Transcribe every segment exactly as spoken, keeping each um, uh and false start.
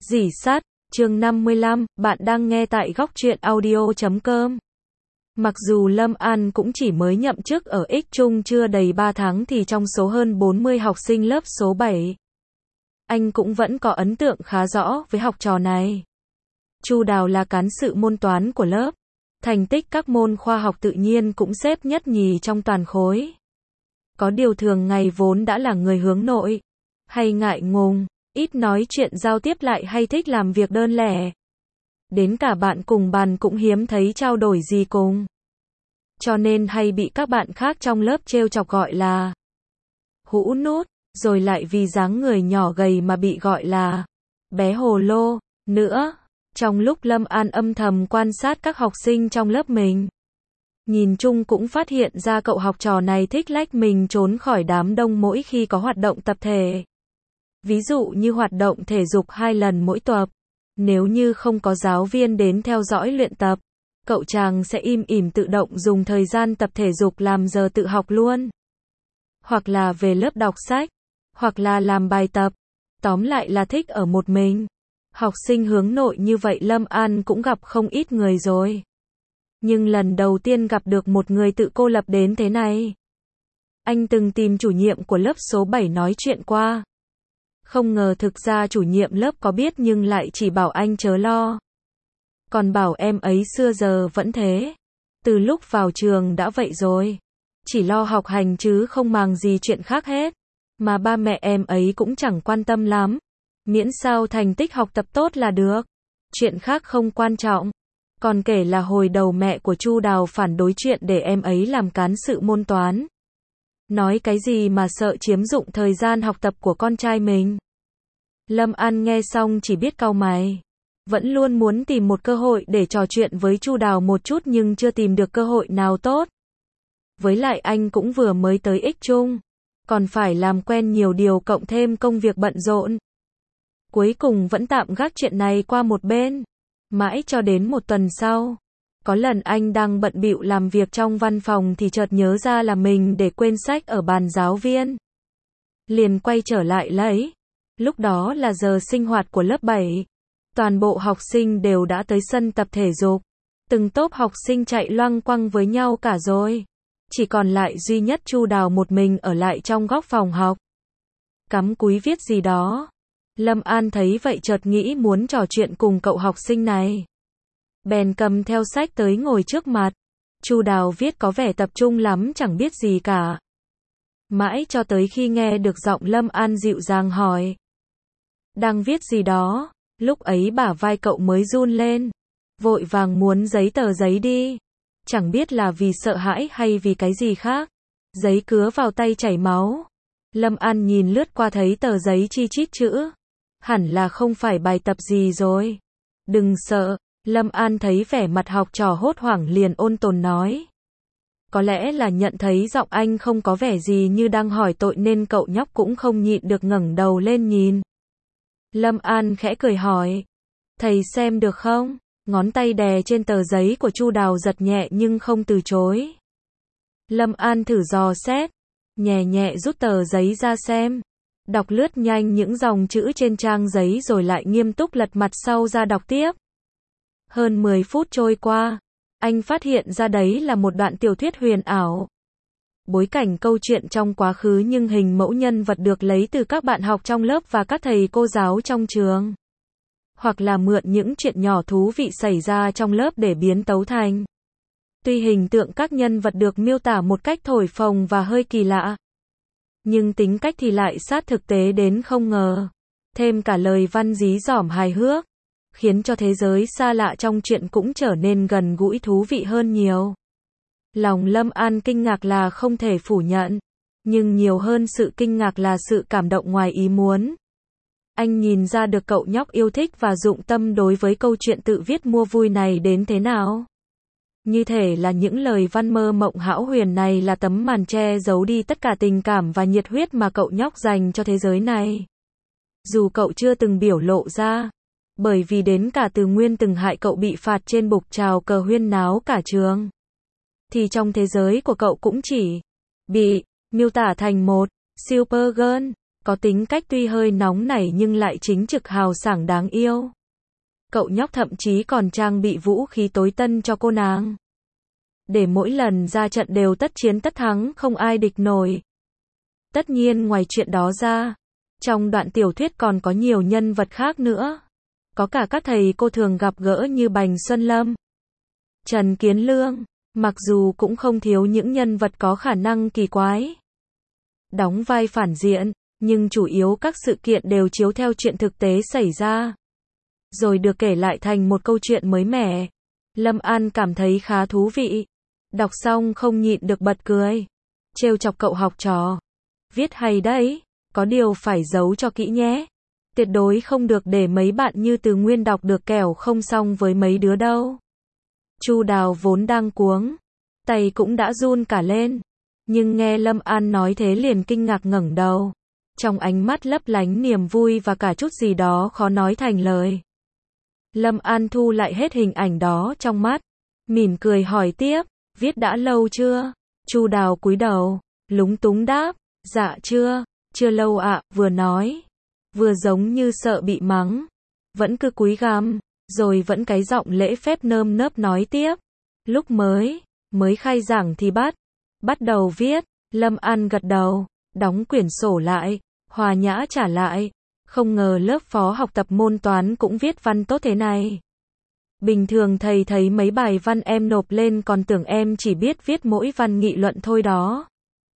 Rỉ sắt, chương năm mươi lăm, bạn đang nghe tại góc truyện audio chấm com. Mặc dù Lâm An cũng chỉ mới nhậm chức ở X Trung chưa đầy ba tháng thì trong số hơn bốn mươi học sinh lớp số bảy, anh cũng vẫn có ấn tượng khá rõ với học trò này. Chu Đào là cán sự môn toán của lớp, thành tích các môn khoa học tự nhiên cũng xếp nhất nhì trong toàn khối. Có điều thường ngày vốn đã là người hướng nội, hay ngại ngùng, ít nói chuyện giao tiếp lại hay thích làm việc đơn lẻ. Đến cả bạn cùng bàn cũng hiếm thấy trao đổi gì cùng. Cho nên hay bị các bạn khác trong lớp trêu chọc gọi là hũ nút, rồi lại vì dáng người nhỏ gầy mà bị gọi là bé hồ lô nữa. Trong lúc Lâm An âm thầm quan sát các học sinh trong lớp mình, nhìn chung cũng phát hiện ra cậu học trò này thích lách mình trốn khỏi đám đông mỗi khi có hoạt động tập thể. Ví dụ như hoạt động thể dục hai lần mỗi tuần. Nếu như không có giáo viên đến theo dõi luyện tập, cậu chàng sẽ im ỉm tự động dùng thời gian tập thể dục làm giờ tự học luôn. Hoặc là về lớp đọc sách, hoặc là làm bài tập. Tóm lại là thích ở một mình. Học sinh hướng nội như vậy Lâm An cũng gặp không ít người rồi. Nhưng lần đầu tiên gặp được một người tự cô lập đến thế này. Anh từng tìm chủ nhiệm của lớp số bảy nói chuyện qua. Không ngờ thực ra chủ nhiệm lớp có biết nhưng lại chỉ bảo anh chớ lo. Còn bảo em ấy xưa giờ vẫn thế. Từ lúc vào trường đã vậy rồi. Chỉ lo học hành chứ không màng gì chuyện khác hết. Mà ba mẹ em ấy cũng chẳng quan tâm lắm. Miễn sao thành tích học tập tốt là được. Chuyện khác không quan trọng. Còn kể là hồi đầu mẹ của Chu Đào phản đối chuyện để em ấy làm cán sự môn toán. Nói cái gì mà sợ chiếm dụng thời gian học tập của con trai mình. Lâm An nghe xong chỉ biết cau mày. Vẫn luôn muốn tìm một cơ hội để trò chuyện với Chu Đào một chút nhưng chưa tìm được cơ hội nào tốt. Với lại anh cũng vừa mới tới X Trung, còn phải làm quen nhiều điều cộng thêm công việc bận rộn. Cuối cùng vẫn tạm gác chuyện này qua một bên. Mãi cho đến một tuần sau, có lần anh đang bận bịu làm việc trong văn phòng thì chợt nhớ ra là mình để quên sách ở bàn giáo viên. Liền quay trở lại lấy. Lúc đó là giờ sinh hoạt của lớp bảy. Toàn bộ học sinh đều đã tới sân tập thể dục. Từng tốp học sinh chạy loăng quăng với nhau cả rồi. Chỉ còn lại duy nhất Chu Đào một mình ở lại trong góc phòng học. Cắm cúi viết gì đó. Lâm An thấy vậy chợt nghĩ muốn trò chuyện cùng cậu học sinh này. Bèn cầm theo sách tới ngồi trước mặt. Chu Đào viết có vẻ tập trung lắm chẳng biết gì cả. Mãi cho tới khi nghe được giọng Lâm An dịu dàng hỏi. Đang viết gì đó, lúc ấy bả vai cậu mới run lên. Vội vàng muốn giấy tờ giấy đi. Chẳng biết là vì sợ hãi hay vì cái gì khác. Giấy cứa vào tay chảy máu. Lâm An nhìn lướt qua thấy tờ giấy chi chít chữ. Hẳn là không phải bài tập gì rồi. Đừng sợ. Lâm An thấy vẻ mặt học trò hốt hoảng liền ôn tồn nói. Có lẽ là nhận thấy giọng anh không có vẻ gì như đang hỏi tội nên cậu nhóc cũng không nhịn được ngẩng đầu lên nhìn. Lâm An khẽ cười hỏi. Thầy xem được không? Ngón tay đè trên tờ giấy của Chu Đào giật nhẹ nhưng không từ chối. Lâm An thử dò xét. Nhẹ nhẹ rút tờ giấy ra xem. Đọc lướt nhanh những dòng chữ trên trang giấy rồi lại nghiêm túc lật mặt sau ra đọc tiếp. Hơn mười phút trôi qua, anh phát hiện ra đấy là một đoạn tiểu thuyết huyền ảo. Bối cảnh câu chuyện trong quá khứ nhưng hình mẫu nhân vật được lấy từ các bạn học trong lớp và các thầy cô giáo trong trường. Hoặc là mượn những chuyện nhỏ thú vị xảy ra trong lớp để biến tấu thành. Tuy hình tượng các nhân vật được miêu tả một cách thổi phồng và hơi kỳ lạ, nhưng tính cách thì lại sát thực tế đến không ngờ. Thêm cả lời văn dí dỏm hài hước, khiến cho thế giới xa lạ trong chuyện cũng trở nên gần gũi thú vị hơn nhiều. Lòng Lâm An kinh ngạc là không thể phủ nhận, nhưng nhiều hơn sự kinh ngạc là sự cảm động ngoài ý muốn. Anh nhìn ra được cậu nhóc yêu thích và dụng tâm đối với câu chuyện tự viết mua vui này đến thế nào. Như thể là những lời văn mơ mộng hão huyền này là tấm màn che giấu đi tất cả tình cảm và nhiệt huyết mà cậu nhóc dành cho thế giới này. Dù cậu chưa từng biểu lộ ra, bởi vì đến cả Từ Nguyên từng hại cậu bị phạt trên bục chào cờ huyên náo cả trường. Thì trong thế giới của cậu cũng chỉ bị miêu tả thành một Supergirl. có tính cách tuy hơi nóng nảy nhưng lại chính trực hào sảng đáng yêu. Cậu nhóc thậm chí còn trang bị vũ khí tối tân cho cô nàng, để mỗi lần ra trận đều tất chiến tất thắng, không ai địch nổi. Tất nhiên ngoài chuyện đó ra, trong đoạn tiểu thuyết còn có nhiều nhân vật khác nữa. Có cả các thầy cô thường gặp gỡ như Bành Xuân Lâm, Trần Kiến Lương, mặc dù cũng không thiếu những nhân vật có khả năng kỳ quái, đóng vai phản diện, nhưng chủ yếu các sự kiện đều chiếu theo chuyện thực tế xảy ra, rồi được kể lại thành một câu chuyện mới mẻ. Lâm An cảm thấy khá thú vị. Đọc xong không nhịn được bật cười. Trêu chọc cậu học trò. Viết hay đấy, có điều phải giấu cho kỹ nhé. Tuyệt đối không được để mấy bạn như Từ Nguyên đọc được, kẻo không xong với mấy đứa đâu. Chu Đào vốn đang cuống, tay cũng đã run cả lên, nhưng nghe Lâm An nói thế liền kinh ngạc ngẩng đầu. Trong ánh mắt lấp lánh niềm vui và cả chút gì đó khó nói thành lời. Lâm An thu lại hết hình ảnh đó trong mắt, mỉm cười hỏi tiếp, viết đã lâu chưa? Chu Đào cúi đầu, lúng túng đáp, dạ chưa, chưa lâu ạ, vừa nói, vừa giống như sợ bị mắng, vẫn cứ cúi gằm, rồi vẫn cái giọng lễ phép nơm nớp nói tiếp, lúc mới, mới khai giảng thì bắt, bắt đầu viết. Lâm An gật đầu, đóng quyển sổ lại, hòa nhã trả lại, không ngờ lớp phó học tập môn toán cũng viết văn tốt thế này. Bình thường thầy thấy mấy bài văn em nộp lên còn tưởng em chỉ biết viết mỗi văn nghị luận thôi đó.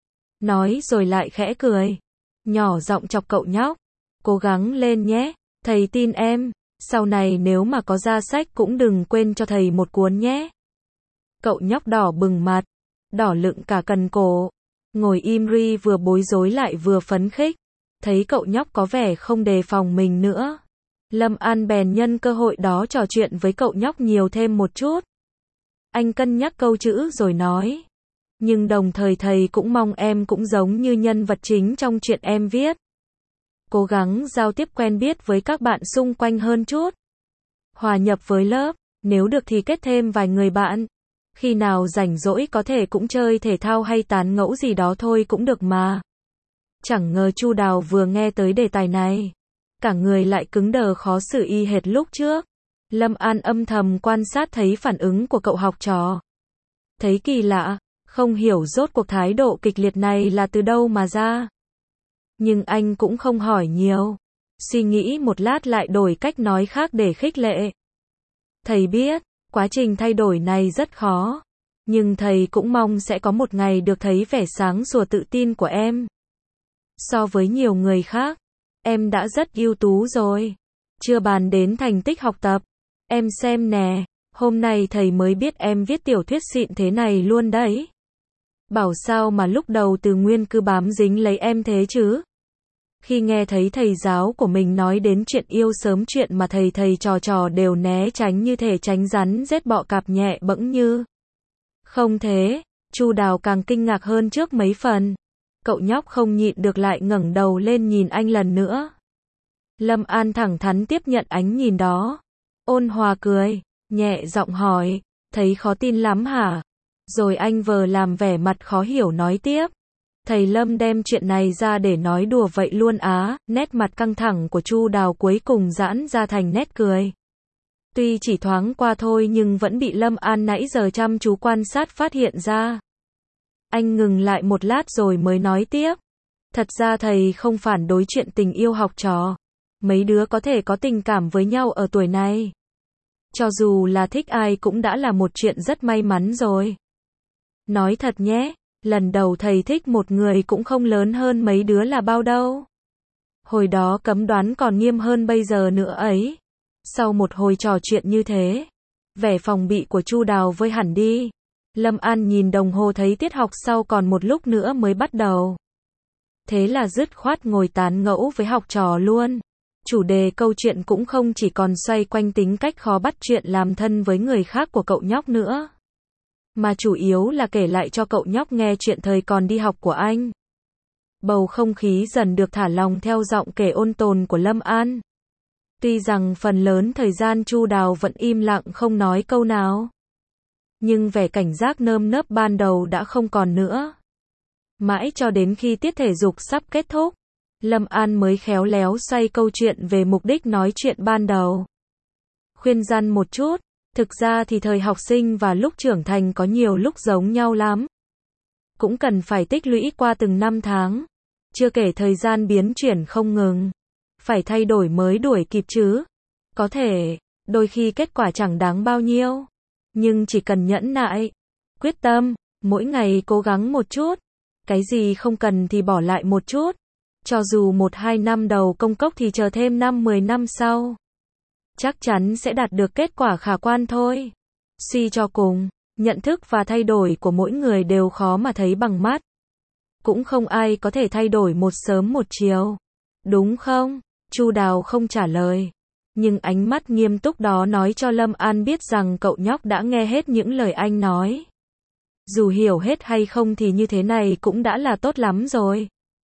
Nói rồi lại khẽ cười, nhỏ giọng chọc cậu nhóc, cố gắng lên nhé, thầy tin em, sau này nếu mà có ra sách cũng đừng quên cho thầy một cuốn nhé. Cậu nhóc đỏ bừng mặt, đỏ lựng cả cần cổ, ngồi im ri vừa bối rối lại vừa phấn khích. Thấy cậu nhóc có vẻ không đề phòng mình nữa, Lâm An bèn nhân cơ hội đó trò chuyện với cậu nhóc nhiều thêm một chút. Anh cân nhắc câu chữ rồi nói, nhưng đồng thời thầy cũng mong em cũng giống như nhân vật chính trong chuyện em viết. Cố gắng giao tiếp quen biết với các bạn xung quanh hơn chút. Hòa nhập với lớp, nếu được thì kết thêm vài người bạn. Khi nào rảnh rỗi có thể cũng chơi thể thao hay tán ngẫu gì đó thôi cũng được mà. Chẳng ngờ Chu Đào vừa nghe tới đề tài này, cả người lại cứng đờ khó xử y hệt lúc trước. Lâm An âm thầm quan sát thấy phản ứng của cậu học trò. Thấy kỳ lạ, không hiểu rốt cuộc thái độ kịch liệt này là từ đâu mà ra. Nhưng anh cũng không hỏi nhiều. Suy nghĩ một lát lại đổi cách nói khác để khích lệ. Thầy biết, quá trình thay đổi này rất khó. Nhưng thầy cũng mong sẽ có một ngày được thấy vẻ sáng sủa tự tin của em. So với nhiều người khác, em đã rất ưu tú rồi. Chưa bàn đến thành tích học tập. Em xem nè, hôm nay thầy mới biết em viết tiểu thuyết xịn thế này luôn đấy. Bảo sao mà lúc đầu Từ Nguyên cứ bám dính lấy em thế chứ. Khi nghe thấy thầy giáo của mình nói đến chuyện yêu sớm, chuyện mà thầy thầy trò trò đều né tránh như thể tránh rắn rết bọ cạp nhẹ bẫng như. Không thế, Chu Đào càng kinh ngạc hơn trước mấy phần. Cậu nhóc không nhịn được lại ngẩng đầu lên nhìn anh lần nữa. Lâm An thẳng thắn tiếp nhận ánh nhìn đó. Ôn hòa cười, nhẹ giọng hỏi, thấy khó tin lắm hả? Rồi anh vờ làm vẻ mặt khó hiểu nói tiếp. Thầy Lâm đem chuyện này ra để nói đùa vậy luôn á? Nét mặt căng thẳng của Chu Đào cuối cùng giãn ra thành nét cười. Tuy chỉ thoáng qua thôi nhưng vẫn bị Lâm An nãy giờ chăm chú quan sát phát hiện ra. Anh ngừng lại một lát rồi mới nói tiếp. Thật ra thầy không phản đối chuyện tình yêu học trò. Mấy đứa có thể có tình cảm với nhau ở tuổi này. Cho dù là thích ai cũng đã là một chuyện rất may mắn rồi. Nói thật nhé, lần đầu thầy thích một người cũng không lớn hơn mấy đứa là bao đâu. Hồi đó cấm đoán còn nghiêm hơn bây giờ nữa ấy. Sau một hồi trò chuyện như thế, vẻ phòng bị của Chu Đào vơi hẳn đi. Lâm An nhìn đồng hồ thấy tiết học sau còn một lúc nữa mới bắt đầu. Thế là dứt khoát ngồi tán ngẫu với học trò luôn. Chủ đề câu chuyện cũng không chỉ còn xoay quanh tính cách khó bắt chuyện làm thân với người khác của cậu nhóc nữa, mà chủ yếu là kể lại cho cậu nhóc nghe chuyện thời còn đi học của anh. Bầu không khí dần được thả lỏng theo giọng kể ôn tồn của Lâm An. Tuy rằng phần lớn thời gian Chu Đào vẫn im lặng không nói câu nào, nhưng vẻ cảnh giác nơm nớp ban đầu đã không còn nữa. Mãi cho đến khi tiết thể dục sắp kết thúc, Lâm An mới khéo léo xoay câu chuyện về mục đích nói chuyện ban đầu. Khuyên răn một chút, thực ra thì thời học sinh và lúc trưởng thành có nhiều lúc giống nhau lắm. Cũng cần phải tích lũy qua từng năm tháng. Chưa kể thời gian biến chuyển không ngừng. Phải thay đổi mới đuổi kịp chứ. Có thể, đôi khi kết quả chẳng đáng bao nhiêu. Nhưng chỉ cần nhẫn nại, quyết tâm, mỗi ngày cố gắng một chút. Cái gì không cần thì bỏ lại một chút. Cho dù một hai năm đầu công cốc thì chờ thêm năm mười năm sau. Chắc chắn sẽ đạt được kết quả khả quan thôi. Suy cho cùng, nhận thức và thay đổi của mỗi người đều khó mà thấy bằng mắt. Cũng không ai có thể thay đổi một sớm một chiều. Đúng không? Chu Đào không trả lời. Nhưng ánh mắt nghiêm túc đó nói cho Lâm An biết rằng cậu nhóc đã nghe hết những lời anh nói. Dù hiểu hết hay không thì như thế này cũng đã là tốt lắm rồi.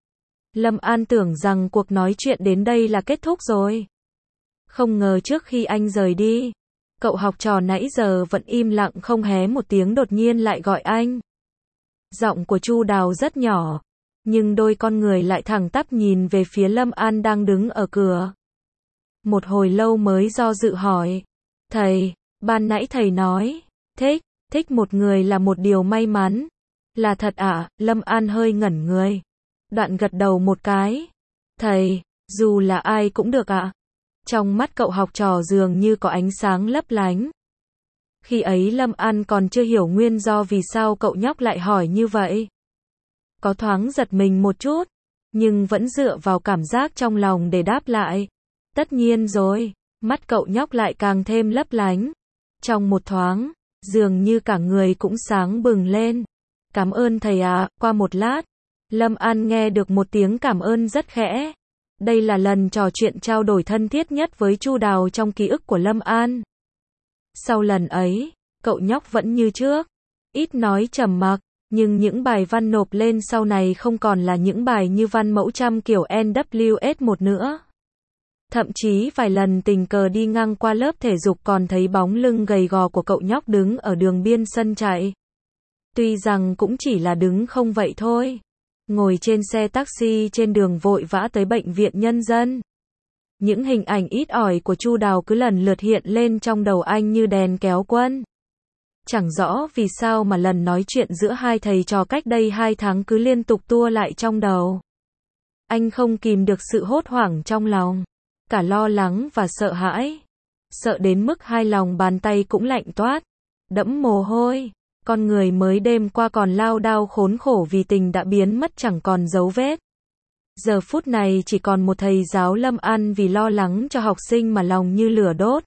Lâm An tưởng rằng cuộc nói chuyện đến đây là kết thúc rồi. Không ngờ trước khi anh rời đi, cậu học trò nãy giờ vẫn im lặng không hé một tiếng đột nhiên lại gọi anh. Giọng của Chu Đào rất nhỏ, nhưng đôi con người lại thẳng tắp nhìn về phía Lâm An đang đứng ở cửa. Một hồi lâu mới do dự hỏi. Thầy, ban nãy thầy nói, thích, thích một người là một điều may mắn. Là thật ạ? À? Lâm An hơi ngẩn người. Đoạn gật đầu một cái. Thầy, dù là ai cũng được ạ. À? Trong mắt cậu học trò dường như có ánh sáng lấp lánh. Khi ấy Lâm An còn chưa hiểu nguyên do vì sao cậu nhóc lại hỏi như vậy. Có thoáng giật mình một chút, nhưng vẫn dựa vào cảm giác trong lòng để đáp lại. Tất nhiên rồi, mắt cậu nhóc lại càng thêm lấp lánh. Trong một thoáng, dường như cả người cũng sáng bừng lên. Cảm ơn thầy ạ. Qua một lát, Lâm An nghe được một tiếng cảm ơn rất khẽ. Đây là lần trò chuyện trao đổi thân thiết nhất với Chu Đào trong ký ức của Lâm An. Sau lần ấy, cậu nhóc vẫn như trước, ít nói trầm mặc, nhưng những bài văn nộp lên sau này không còn là những bài như văn mẫu trăm kiểu en vê ét một nữa. Thậm chí vài lần tình cờ đi ngang qua lớp thể dục còn thấy bóng lưng gầy gò của cậu nhóc đứng ở đường biên sân chạy. Tuy rằng cũng chỉ là đứng không vậy thôi. Ngồi trên xe taxi trên đường vội vã tới bệnh viện nhân dân. Những hình ảnh ít ỏi của Chu Đào cứ lần lượt hiện lên trong đầu anh như đèn kéo quân. Chẳng rõ vì sao mà lần nói chuyện giữa hai thầy trò cách đây hai tháng cứ liên tục tua lại trong đầu. Anh không kìm được sự hốt hoảng trong lòng, cả lo lắng và sợ hãi. Sợ đến mức hai lòng bàn tay cũng lạnh toát, đẫm mồ hôi. Con người mới đêm qua còn lao đao khốn khổ vì tình đã biến mất chẳng còn dấu vết. Giờ phút này chỉ còn một thầy giáo Lâm An vì lo lắng cho học sinh mà lòng như lửa đốt.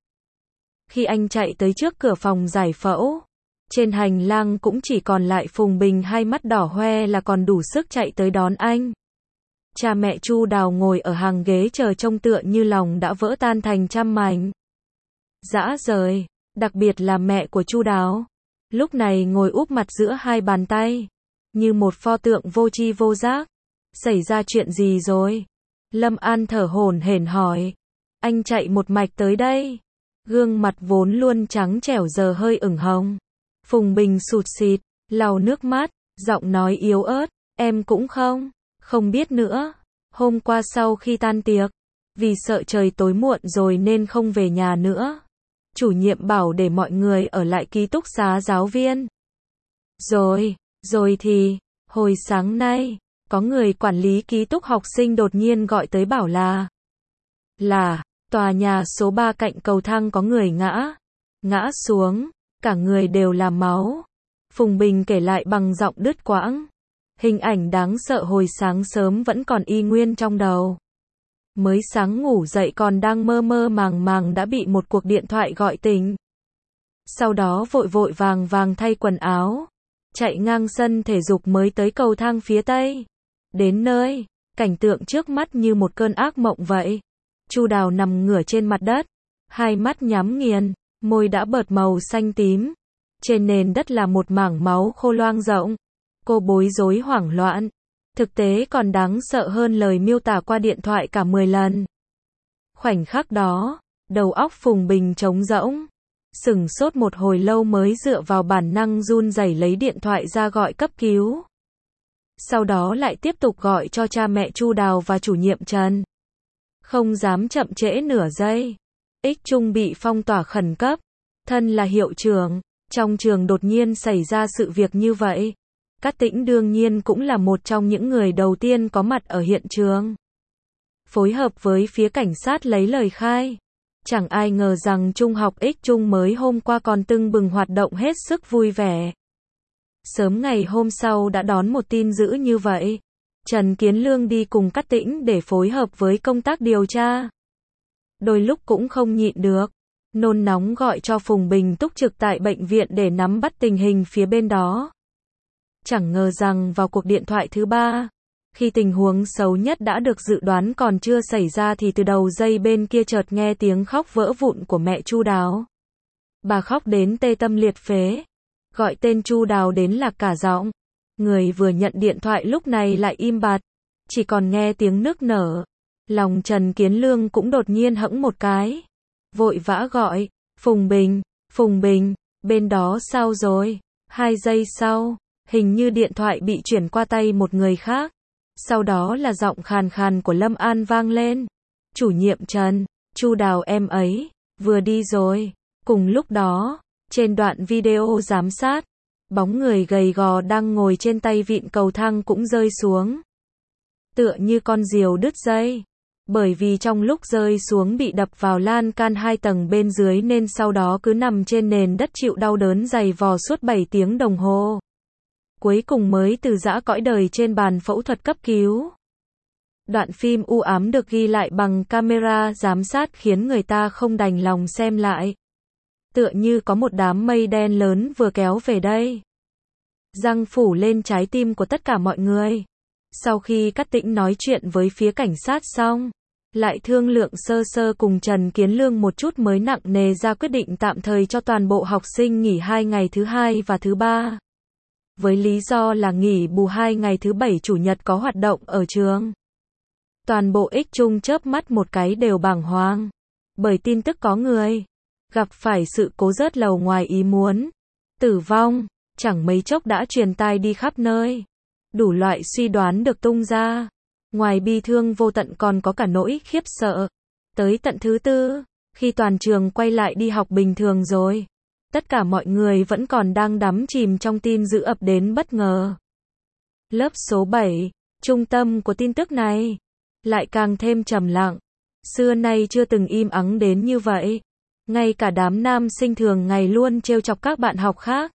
Khi anh chạy tới trước cửa phòng giải phẫu, trên hành lang cũng chỉ còn lại Phùng Bình hai mắt đỏ hoe là còn đủ sức chạy tới đón anh. Cha mẹ Chu Đào ngồi ở hàng ghế chờ trông tựa như lòng đã vỡ tan thành trăm mảnh. Dã rời, đặc biệt là mẹ của Chu Đào. Lúc này ngồi úp mặt giữa hai bàn tay, như một pho tượng vô tri vô giác. Xảy ra chuyện gì rồi? Lâm An thở hổn hển hỏi. Anh chạy một mạch tới đây. Gương mặt vốn luôn trắng trẻo giờ hơi ửng hồng. Phùng Bình sụt sịt, lau nước mắt, giọng nói yếu ớt. Em cũng không, không biết nữa. Hôm qua sau khi tan tiệc, vì sợ trời tối muộn rồi nên không về nhà nữa. Chủ nhiệm bảo để mọi người ở lại ký túc xá giáo viên. Rồi, rồi thì, hồi sáng nay, có người quản lý ký túc học sinh đột nhiên gọi tới bảo là Là, tòa nhà số ba cạnh cầu thang có người ngã. Ngã xuống, cả người đều là máu. Phùng Bình kể lại bằng giọng đứt quãng. Hình ảnh đáng sợ hồi sáng sớm vẫn còn y nguyên trong đầu. Mới sáng ngủ dậy còn đang mơ mơ màng màng đã bị một cuộc điện thoại gọi tỉnh. Sau đó vội vội vàng vàng thay quần áo, chạy ngang sân thể dục mới tới cầu thang phía tây. Đến nơi, cảnh tượng trước mắt như một cơn ác mộng vậy. Chu Đào nằm ngửa trên mặt đất, hai mắt nhắm nghiền, môi đã bợt màu xanh tím. Trên nền đất là một mảng máu khô loang rộng. Cô bối rối hoảng loạn. Thực tế còn đáng sợ hơn lời miêu tả qua điện thoại cả mười lần. Khoảnh khắc đó, đầu óc Phùng Bình trống rỗng. Sửng sốt một hồi lâu mới dựa vào bản năng run rẩy lấy điện thoại ra gọi cấp cứu. Sau đó lại tiếp tục gọi cho cha mẹ Chu Đào và chủ nhiệm Trần. Không dám chậm trễ nửa giây. X Trung bị phong tỏa khẩn cấp. Thân là hiệu trưởng, trong trường đột nhiên xảy ra sự việc như vậy. Cát Tĩnh đương nhiên cũng là một trong những người đầu tiên có mặt ở hiện trường. Phối hợp với phía cảnh sát lấy lời khai. Chẳng ai ngờ rằng trung học X Trung mới hôm qua còn tưng bừng hoạt động hết sức vui vẻ. Sớm ngày hôm sau đã đón một tin dữ như vậy. Trần Kiến Lương đi cùng Cát Tĩnh để phối hợp với công tác điều tra. Đôi lúc cũng không nhịn được. Nôn nóng gọi cho Phùng Bình túc trực tại bệnh viện để nắm bắt tình hình phía bên đó. Chẳng ngờ rằng vào cuộc điện thoại thứ ba, khi tình huống xấu nhất đã được dự đoán còn chưa xảy ra thì từ đầu dây bên kia chợt nghe tiếng khóc vỡ vụn của mẹ Chu Đào. Bà khóc đến tê tâm liệt phế, gọi tên Chu Đào đến lạc cả giọng. Người vừa nhận điện thoại lúc này lại im bặt, chỉ còn nghe tiếng nức nở. Lòng Trần Kiến Lương cũng đột nhiên hẫng một cái, vội vã gọi, Phùng Bình, Phùng Bình, bên đó sao rồi? Hai giây sau, hình như điện thoại bị chuyển qua tay một người khác. Sau đó là giọng khàn khàn của Lâm An vang lên. Chủ nhiệm Trần, Chu Đào em ấy, vừa đi rồi. Cùng lúc đó, trên đoạn video giám sát, bóng người gầy gò đang ngồi trên tay vịn cầu thang cũng rơi xuống. Tựa như con diều đứt dây. Bởi vì trong lúc rơi xuống bị đập vào lan can hai tầng bên dưới nên sau đó cứ nằm trên nền đất chịu đau đớn dày vò suốt bảy tiếng đồng hồ. Cuối cùng mới từ giã cõi đời trên bàn phẫu thuật cấp cứu. Đoạn phim u ám được ghi lại bằng camera giám sát khiến người ta không đành lòng xem lại. Tựa như có một đám mây đen lớn vừa kéo về đây. Răng phủ lên trái tim của tất cả mọi người. Sau khi Cát Tĩnh nói chuyện với phía cảnh sát xong, lại thương lượng sơ sơ cùng Trần Kiến Lương một chút mới nặng nề ra quyết định tạm thời cho toàn bộ học sinh nghỉ hai ngày thứ hai và thứ ba. Với lý do là nghỉ bù hai ngày thứ bảy chủ nhật có hoạt động ở trường. Toàn bộ X Trung chớp mắt một cái đều bàng hoàng. Bởi tin tức có người gặp phải sự cố rớt lầu ngoài ý muốn, tử vong, chẳng mấy chốc đã truyền tai đi khắp nơi. Đủ loại suy đoán được tung ra. Ngoài bi thương vô tận còn có cả nỗi khiếp sợ. Tới tận thứ tư, khi toàn trường quay lại đi học bình thường rồi, tất cả mọi người vẫn còn đang đắm chìm trong tin dữ ập đến bất ngờ. Lớp số bảy, trung tâm của tin tức này, lại càng thêm trầm lặng. Xưa nay chưa từng im ắng đến như vậy. Ngay cả đám nam sinh thường ngày luôn trêu chọc các bạn học khác.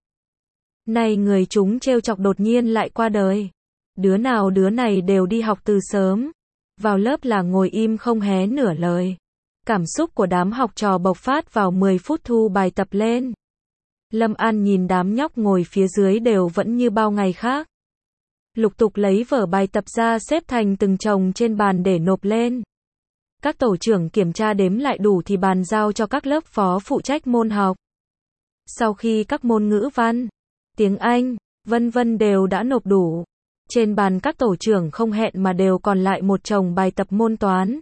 Nay người chúng trêu chọc đột nhiên lại qua đời. Đứa nào đứa này đều đi học từ sớm. Vào lớp là ngồi im không hé nửa lời. Cảm xúc của đám học trò bộc phát vào mười phút thu bài tập lên. Lâm An nhìn đám nhóc ngồi phía dưới đều vẫn như bao ngày khác. Lục tục lấy vở bài tập ra xếp thành từng chồng trên bàn để nộp lên. Các tổ trưởng kiểm tra đếm lại đủ thì bàn giao cho các lớp phó phụ trách môn học. Sau khi các môn ngữ văn, tiếng Anh, vân vân đều đã nộp đủ, trên bàn các tổ trưởng không hẹn mà đều còn lại một chồng bài tập môn toán.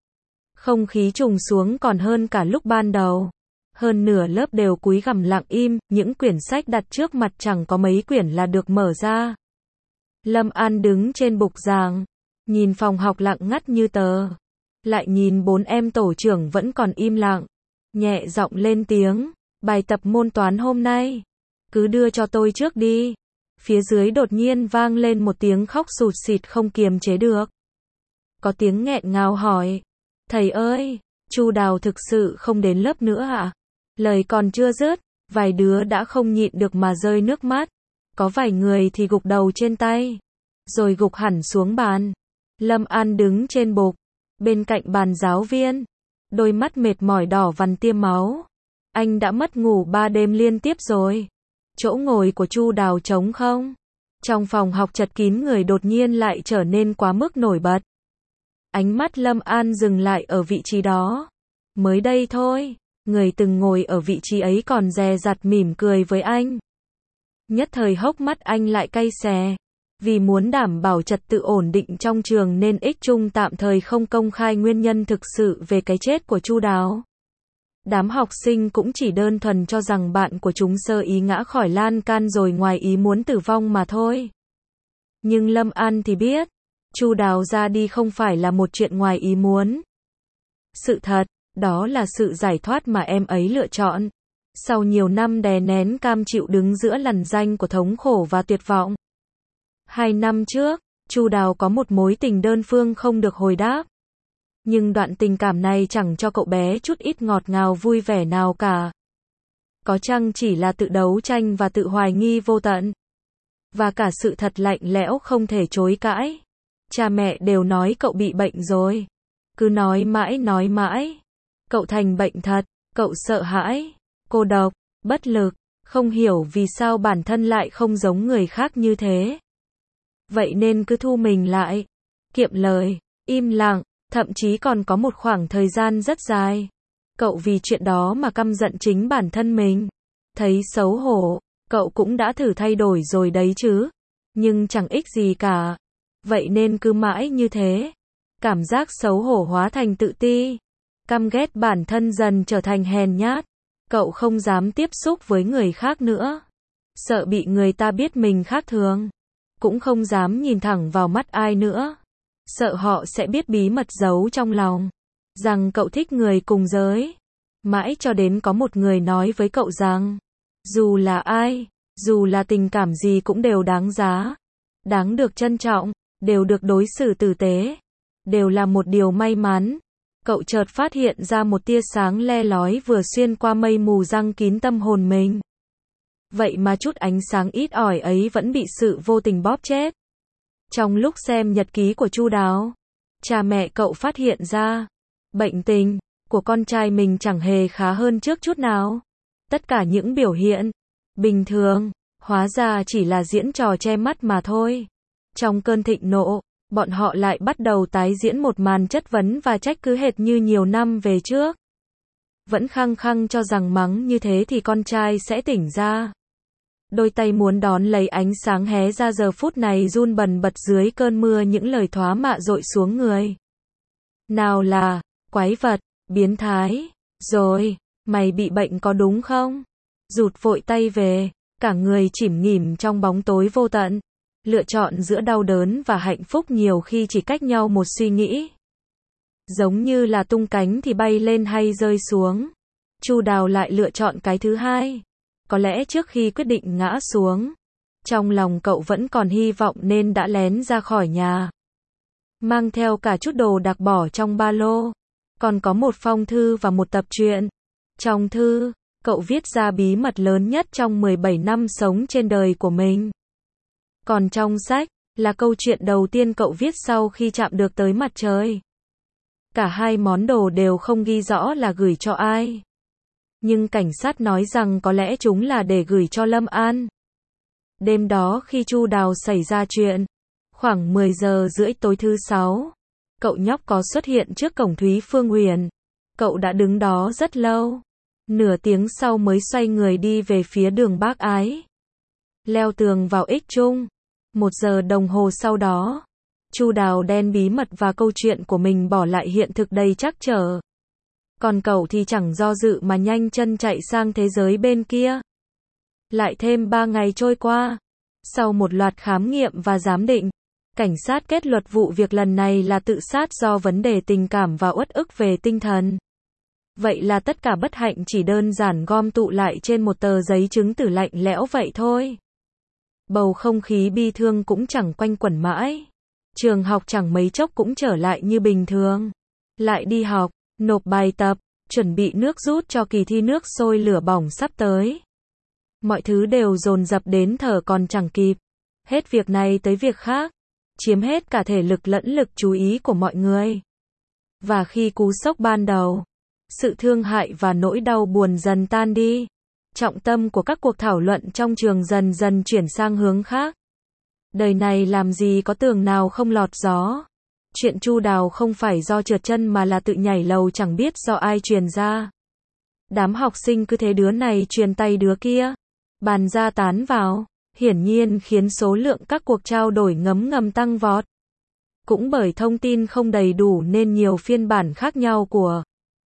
Không khí trùng xuống còn hơn cả lúc ban đầu. Hơn nửa lớp đều cúi gằm lặng im, những quyển sách đặt trước mặt chẳng có mấy quyển là được mở ra. Lâm An đứng trên bục giảng, nhìn phòng học lặng ngắt như tờ. Lại nhìn bốn em tổ trưởng vẫn còn im lặng. Nhẹ giọng lên tiếng, bài tập môn toán hôm nay, cứ đưa cho tôi trước đi. Phía dưới đột nhiên vang lên một tiếng khóc sụt sịt không kiềm chế được. Có tiếng nghẹn ngào hỏi, thầy ơi, Chu Đào thực sự không đến lớp nữa ạ? Lời còn chưa dứt, vài đứa đã không nhịn được mà rơi nước mắt. Có vài người thì gục đầu trên tay, rồi gục hẳn xuống bàn. Lâm An đứng trên bục, bên cạnh bàn giáo viên, đôi mắt mệt mỏi đỏ vằn tiêm máu. Anh đã mất ngủ ba đêm liên tiếp rồi. Chỗ ngồi của Chu Đào trống không? Trong phòng học chật kín người đột nhiên lại trở nên quá mức nổi bật. Ánh mắt Lâm An dừng lại ở vị trí đó. Mới đây thôi, người từng ngồi ở vị trí ấy còn dè dặt mỉm cười với anh. Nhất thời hốc mắt anh lại cay xè. Vì muốn đảm bảo trật tự ổn định trong trường nên X Trung tạm thời không công khai nguyên nhân thực sự về cái chết của Chu Đào. Đám học sinh cũng chỉ đơn thuần cho rằng bạn của chúng sơ ý ngã khỏi lan can rồi ngoài ý muốn tử vong mà thôi. Nhưng Lâm An thì biết, Chu Đào ra đi không phải là một chuyện ngoài ý muốn. Sự thật, đó là sự giải thoát mà em ấy lựa chọn. Sau nhiều năm đè nén cam chịu đứng giữa lằn ranh của thống khổ và tuyệt vọng. Hai năm trước, Chu Đào có một mối tình đơn phương không được hồi đáp. Nhưng đoạn tình cảm này chẳng cho cậu bé chút ít ngọt ngào vui vẻ nào cả. Có chăng chỉ là tự đấu tranh và tự hoài nghi vô tận. Và cả sự thật lạnh lẽo không thể chối cãi. Cha mẹ đều nói cậu bị bệnh rồi. Cứ nói mãi nói mãi. Cậu thành bệnh thật, cậu sợ hãi, cô độc, bất lực, không hiểu vì sao bản thân lại không giống người khác như thế. Vậy nên cứ thu mình lại, kiệm lời, im lặng, thậm chí còn có một khoảng thời gian rất dài. Cậu vì chuyện đó mà căm giận chính bản thân mình. Thấy xấu hổ, cậu cũng đã thử thay đổi rồi đấy chứ. Nhưng chẳng ích gì cả. Vậy nên cứ mãi như thế. Cảm giác xấu hổ hóa thành tự ti. Căm ghét bản thân dần trở thành hèn nhát. Cậu không dám tiếp xúc với người khác nữa. Sợ bị người ta biết mình khác thường. Cũng không dám nhìn thẳng vào mắt ai nữa. Sợ họ sẽ biết bí mật giấu trong lòng. Rằng cậu thích người cùng giới. Mãi cho đến có một người nói với cậu rằng, dù là ai, dù là tình cảm gì cũng đều đáng giá. Đáng được trân trọng, đều được đối xử tử tế. Đều là một điều may mắn. Cậu chợt phát hiện ra một tia sáng le lói vừa xuyên qua mây mù giăng kín tâm hồn mình. Vậy mà chút ánh sáng ít ỏi ấy vẫn bị sự vô tình bóp chết. Trong lúc xem nhật ký của Chu Đào, cha mẹ cậu phát hiện ra, bệnh tình của con trai mình chẳng hề khá hơn trước chút nào. Tất cả những biểu hiện bình thường, hóa ra chỉ là diễn trò che mắt mà thôi. Trong cơn thịnh nộ, bọn họ lại bắt đầu tái diễn một màn chất vấn và trách cứ hệt như nhiều năm về trước. Vẫn khăng khăng cho rằng mắng như thế thì con trai sẽ tỉnh ra. Đôi tay muốn đón lấy ánh sáng hé ra giờ phút này run bần bật dưới cơn mưa những lời thóa mạ dội xuống người. Nào là, quái vật, biến thái, rồi, mày bị bệnh có đúng không? Rụt vội tay về, cả người chìm nghỉm trong bóng tối vô tận. Lựa chọn giữa đau đớn và hạnh phúc nhiều khi chỉ cách nhau một suy nghĩ. Giống như là tung cánh thì bay lên hay rơi xuống. Chu Đào lại lựa chọn cái thứ hai. Có lẽ trước khi quyết định ngã xuống, trong lòng cậu vẫn còn hy vọng nên đã lén ra khỏi nhà. Mang theo cả chút đồ đặc bỏ trong ba lô. Còn có một phong thư và một tập truyện. Trong thư, cậu viết ra bí mật lớn nhất trong mười bảy năm sống trên đời của mình. Còn trong sách, là câu chuyện đầu tiên cậu viết sau khi chạm được tới mặt trời. Cả hai món đồ đều không ghi rõ là gửi cho ai. Nhưng cảnh sát nói rằng có lẽ chúng là để gửi cho Lâm An. Đêm đó khi Chu Đào xảy ra chuyện, khoảng mười giờ rưỡi tối thứ sáu, cậu nhóc có xuất hiện trước cổng Thúy Phương Huyền. Cậu đã đứng đó rất lâu. Nửa tiếng sau mới xoay người đi về phía đường Bác Ái. Leo tường vào Ích Trung. Một giờ đồng hồ sau đó, Chu Đào đem bí mật và câu chuyện của mình bỏ lại hiện thực đầy trắc trở. Còn cậu thì chẳng do dự mà nhanh chân chạy sang thế giới bên kia. Lại thêm ba ngày trôi qua. Sau một loạt khám nghiệm và giám định, cảnh sát kết luận vụ việc lần này là tự sát do vấn đề tình cảm và uất ức về tinh thần. Vậy là tất cả bất hạnh chỉ đơn giản gom tụ lại trên một tờ giấy chứng tử lạnh lẽo vậy thôi. Bầu không khí bi thương cũng chẳng quanh quẩn mãi. Trường học chẳng mấy chốc cũng trở lại như bình thường. Lại đi học, nộp bài tập, chuẩn bị nước rút cho kỳ thi nước sôi lửa bỏng sắp tới. Mọi thứ đều dồn dập đến thở còn chẳng kịp. Hết việc này tới việc khác. Chiếm hết cả thể lực lẫn lực chú ý của mọi người. Và khi cú sốc ban đầu, sự thương hại và nỗi đau buồn dần tan đi. Trọng tâm của các cuộc thảo luận trong trường dần dần chuyển sang hướng khác. Đời này làm gì có tường nào không lọt gió. Chuyện Chu Đào không phải do trượt chân mà là tự nhảy lầu chẳng biết do ai truyền ra. Đám học sinh cứ thế đứa này truyền tay đứa kia. Bàn ra tán vào, hiển nhiên khiến số lượng các cuộc trao đổi ngấm ngầm tăng vọt. Cũng bởi thông tin không đầy đủ nên nhiều phiên bản khác nhau của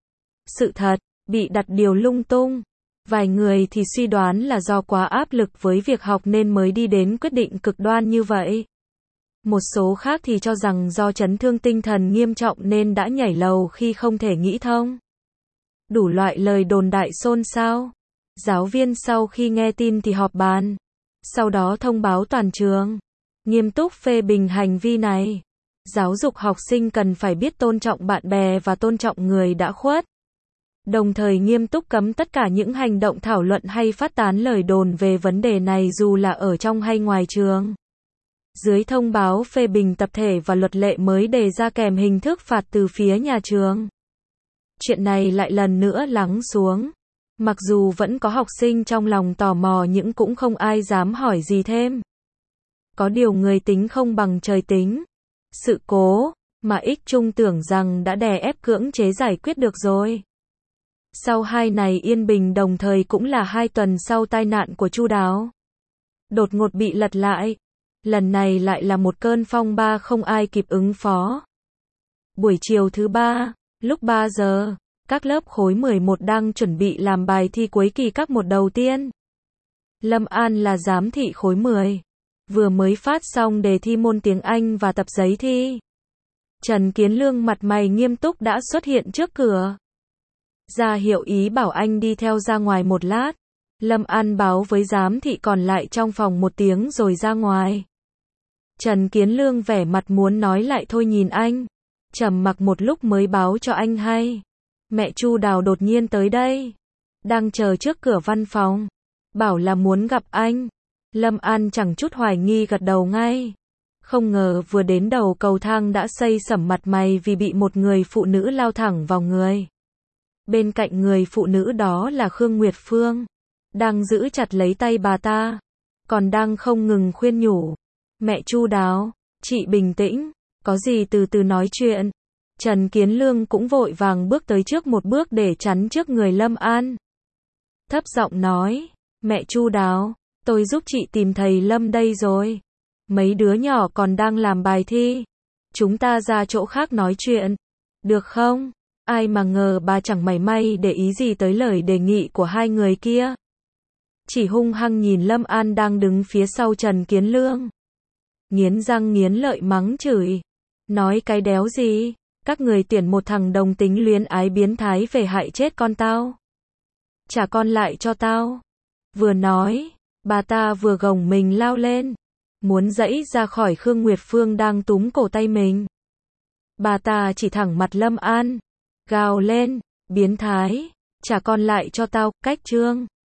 sự thật bị đặt điều lung tung. Vài người thì suy đoán là do quá áp lực với việc học nên mới đi đến quyết định cực đoan như vậy. Một số khác thì cho rằng do chấn thương tinh thần nghiêm trọng nên đã nhảy lầu khi không thể nghĩ thông. Đủ loại lời đồn đại xôn xao. Giáo viên sau khi nghe tin thì họp bàn. Sau đó thông báo toàn trường. Nghiêm túc phê bình hành vi này. Giáo dục học sinh cần phải biết tôn trọng bạn bè và tôn trọng người đã khuất. Đồng thời nghiêm túc cấm tất cả những hành động thảo luận hay phát tán lời đồn về vấn đề này dù là ở trong hay ngoài trường. Dưới thông báo phê bình tập thể và luật lệ mới đề ra kèm hình thức phạt từ phía nhà trường. Chuyện này lại lần nữa lắng xuống. Mặc dù vẫn có học sinh trong lòng tò mò nhưng cũng không ai dám hỏi gì thêm. Có điều người tính không bằng trời tính. Sự cố mà X Trung tưởng rằng đã đè ép cưỡng chế giải quyết được rồi. Sau hai này yên bình đồng thời cũng là hai tuần sau tai nạn của Chu Đáo. Đột ngột bị lật lại. Lần này lại là một cơn phong ba không ai kịp ứng phó. Buổi chiều thứ ba, lúc ba giờ, các lớp khối mười một đang chuẩn bị làm bài thi cuối kỳ các một đầu tiên. Lâm An là giám thị khối mười. Vừa mới phát xong đề thi môn tiếng Anh và tập giấy thi. Trần Kiến Lương mặt mày nghiêm túc đã xuất hiện trước cửa. Ra hiệu ý bảo anh đi theo ra ngoài một lát. Lâm An báo với giám thị còn lại trong phòng một tiếng rồi ra ngoài. Trần Kiến Lương vẻ mặt muốn nói lại thôi nhìn anh. Trầm mặc một lúc mới báo cho anh hay. Mẹ Chu Đào đột nhiên tới đây. Đang chờ trước cửa văn phòng. Bảo là muốn gặp anh. Lâm An chẳng chút hoài nghi gật đầu ngay. Không ngờ vừa đến đầu cầu thang đã xây sẩm mặt mày vì bị một người phụ nữ lao thẳng vào người. Bên cạnh người phụ nữ đó là Khương Nguyệt Phương. Đang giữ chặt lấy tay bà ta. Còn đang không ngừng khuyên nhủ. Mẹ Chu Đáo, chị bình tĩnh. Có gì từ từ nói chuyện. Trần Kiến Lương cũng vội vàng bước tới trước một bước để chắn trước người Lâm An. Thấp giọng nói. Mẹ Chu Đáo, tôi giúp chị tìm thầy Lâm đây rồi. Mấy đứa nhỏ còn đang làm bài thi. Chúng ta ra chỗ khác nói chuyện. Được không? Ai mà ngờ bà chẳng mảy may để ý gì tới lời đề nghị của hai người kia. Chỉ hung hăng nhìn Lâm An đang đứng phía sau Trần Kiến Lương. Nghiến răng nghiến lợi mắng chửi. Nói cái đéo gì? Các người tuyển một thằng đồng tính luyến ái biến thái về hại chết con tao. Trả con lại cho tao. Vừa nói, bà ta vừa gồng mình lao lên. Muốn giãy ra khỏi Khương Nguyệt Phương đang túm cổ tay mình. Bà ta chỉ thẳng mặt Lâm An. Gào lên, biến thái, trả con lại cho tao, cách trương.